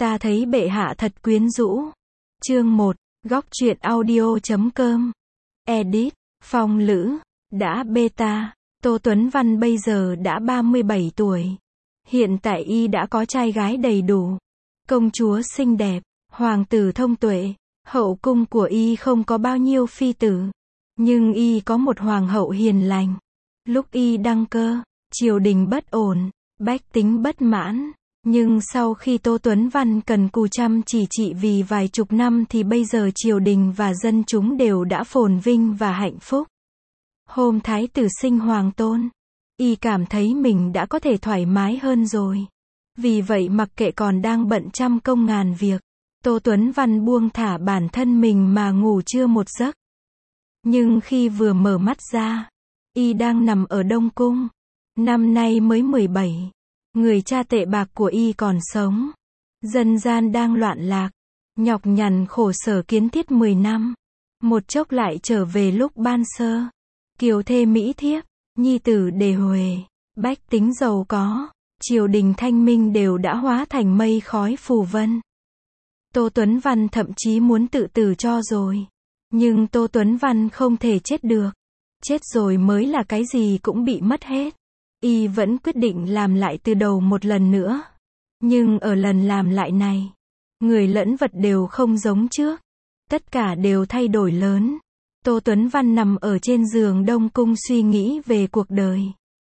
Ta thấy bệ hạ thật quyến rũ. Chương 1, góc truyện audio.com. Edit, Phong Lữ, đã beta. Tô Tuấn Văn bây giờ đã 37 tuổi. Hiện tại y đã có trai gái đầy đủ. Công chúa xinh đẹp, hoàng tử thông tuệ. Hậu cung của y không có bao nhiêu phi tử. Nhưng y có một hoàng hậu hiền lành. Lúc y đăng cơ, triều đình bất ổn, bách tính bất mãn. Nhưng sau khi Tô Tuấn Văn cần cù chăm chỉ trị vì vài chục năm thì bây giờ triều đình và dân chúng đều đã phồn vinh và hạnh phúc. Hôm thái tử sinh hoàng tôn, y cảm thấy mình đã có thể thoải mái hơn rồi. Vì vậy mặc kệ còn đang bận trăm công ngàn việc, Tô Tuấn Văn buông thả bản thân mình mà ngủ trưa một giấc. Nhưng khi vừa mở mắt ra, y đang nằm ở Đông Cung. Năm nay mới 17. Người cha tệ bạc của y còn sống. Dân gian đang loạn lạc. Nhọc nhằn khổ sở kiến thiết 10 năm. Một chốc lại trở về lúc ban sơ. Kiều thê mỹ thiếp, nhi tử đề huề, bách tính giàu có, triều đình thanh minh đều đã hóa thành mây khói phù vân. Tô Tuấn Văn thậm chí muốn tự tử cho rồi. Nhưng Tô Tuấn Văn không thể chết được. Chết rồi mới là cái gì cũng bị mất hết. Y vẫn quyết định làm lại từ đầu một lần nữa. Nhưng ở lần làm lại này, người lẫn vật đều không giống trước. Tất cả đều thay đổi lớn. Tô Tuấn Văn nằm ở trên giường Đông Cung suy nghĩ về cuộc đời.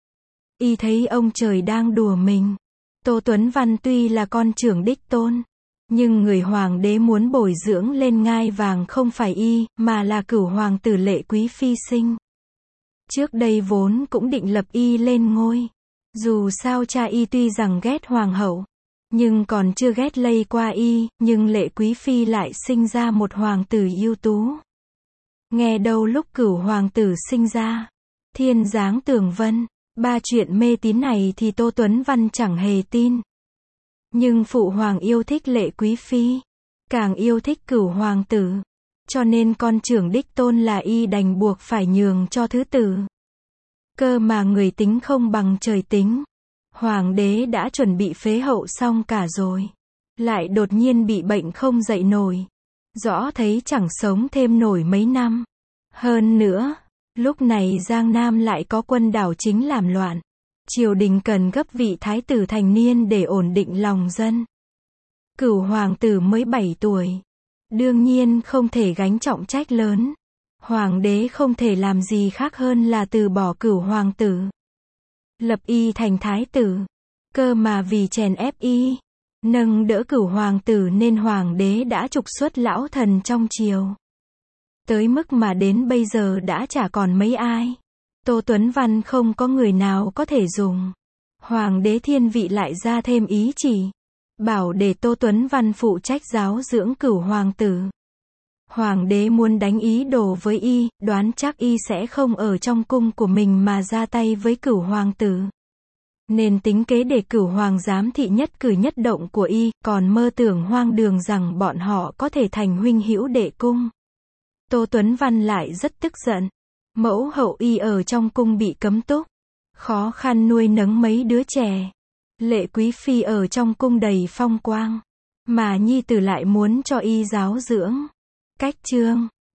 Y thấy ông trời đang đùa mình. Tô Tuấn Văn tuy là con trưởng đích tôn, nhưng người hoàng đế muốn bồi dưỡng lên ngai vàng không phải y, mà là cửu hoàng tử Lệ Quý Phi sinh. Trước đây vốn cũng định lập y lên ngôi. Dù sao cha y tuy rằng ghét hoàng hậu, nhưng còn chưa ghét lây qua y, nhưng Lệ Quý Phi lại sinh ra một hoàng tử ưu tú. Nghe đâu lúc cửu hoàng tử sinh ra, thiên giáng tường vân, ba chuyện mê tín này thì Tô Tuấn Văn chẳng hề tin. Nhưng phụ hoàng yêu thích Lệ Quý Phi, càng yêu thích cửu hoàng tử. Cho nên con trưởng đích tôn là y đành buộc phải nhường cho thứ tử. Cơ mà người tính không bằng trời tính. Hoàng đế đã chuẩn bị phế hậu xong cả rồi. Lại đột nhiên bị bệnh không dậy nổi. Rõ thấy chẳng sống thêm nổi mấy năm. Hơn nữa, lúc này Giang Nam lại có quân đảo chính làm loạn. Triều đình cần gấp vị thái tử thành niên để ổn định lòng dân. Cửu hoàng tử mới 7 tuổi. Đương nhiên không thể gánh trọng trách lớn. Hoàng đế không thể làm gì khác hơn là từ bỏ cửu hoàng tử. Lập y thành thái tử. Cơ mà vì chèn ép y, nâng đỡ cửu hoàng tử nên hoàng đế đã trục xuất lão thần trong triều. Tới mức mà đến bây giờ đã chả còn mấy ai. Tô Tuấn Văn không có người nào có thể dùng. Hoàng đế thiên vị lại ra thêm ý chỉ. Bảo để Tô Tuấn Văn phụ trách giáo dưỡng cửu hoàng tử. Hoàng đế muốn đánh ý đồ với y, đoán chắc y sẽ không ở trong cung của mình mà ra tay với cửu hoàng tử. Nên tính kế để cửu hoàng giám thị nhất cử nhất động của y, còn mơ tưởng hoang đường rằng bọn họ có thể thành huynh hữu đệ cung. Tô Tuấn Văn lại rất tức giận. Mẫu hậu y ở trong cung bị cấm túc, khó khăn nuôi nấng mấy đứa trẻ. Lệ Quý Phi ở trong cung đầy phong quang, mà nhi tử lại muốn cho y giáo dưỡng. Cách chương